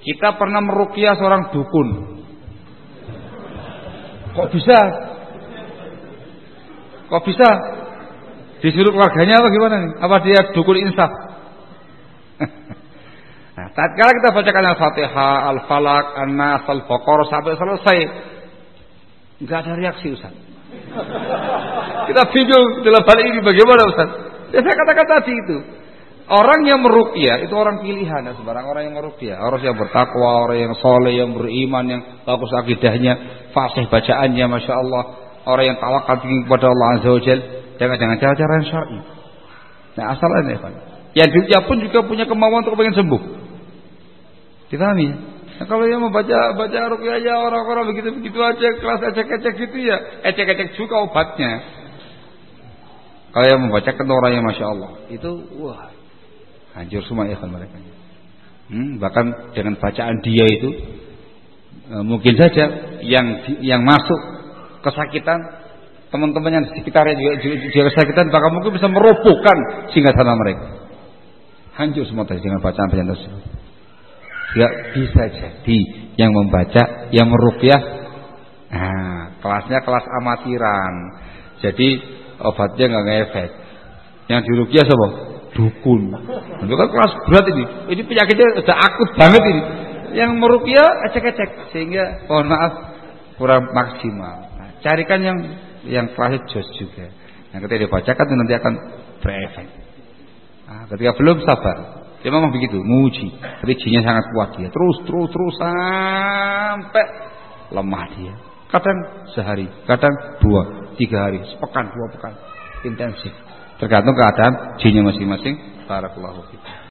Kita pernah meruqyah seorang dukun. Kok bisa? Kok bisa? Disuruh keluarganya apa gimana nih? Apa dia dukun insaf? Nah, tatkala kita bacakan Al-Fatihah, Al-Falaq, An-Nas, Al-Baqarah sampai selesai, enggak ada reaksi Ustaz. Kita bingung dalam hal ini bagaimana Ustaz? Ya saya katakan tadi itu. Orang yang meruqyah itu orang pilihan, ya, sembarang orang yang meruqyah, orang yang bertakwa, orang yang soleh, yang beriman, yang bagus akidahnya, fasih bacaannya, masya Allah, orang yang tawakal tinggi kepada Allah Azza wa Jalla, dengan cara-cara yang syar'i. Nah asalnya Pak, yang dia pun juga punya kemauan untuk pengen sembuh. Dipahami ya? Nah, kalau yang membaca ruqyah aja orang-orang begitu aja, kelas ecek-ecek gitu ya, ecek-ecek juga obatnya. Kalau yang membacakan orang yang masya Allah, itu wah. Hancur semua ya kan mereka. Bahkan dengan bacaan dia itu mungkin saja yang masuk kesakitan, teman-teman yang di sekitarnya juga kesakitan, bahkan mungkin bisa merobohkan singgasana mereka. Hancur semua tadi dengan bacaan-bacaan tersebut. Tidak bisa jadi yang membaca, yang meruqyah, kelasnya kelas amatiran. Jadi obatnya nggak ngefek. Yang diruqyah siapa? Dukun. Itu kan kelas berat ini. Ini penyakitnya sudah akut banget ini. Yang meruqyah ecek-ecek sehingga mohon maaf kurang maksimal. Nah, carikan yang kelasnya jos juga. Yang ketika dibacakan itu nanti akan berefek. Nah, ketika belum sabar. Dia memang begitu, muji. Tapi jinnya sangat kuat dia. Terus sampai lemah dia. Kadang sehari, kadang 2, 3 hari, sepekan, 2 pekan. Intensif. Tergantung keadaan jinnya masing-masing. Barakallahu fiik.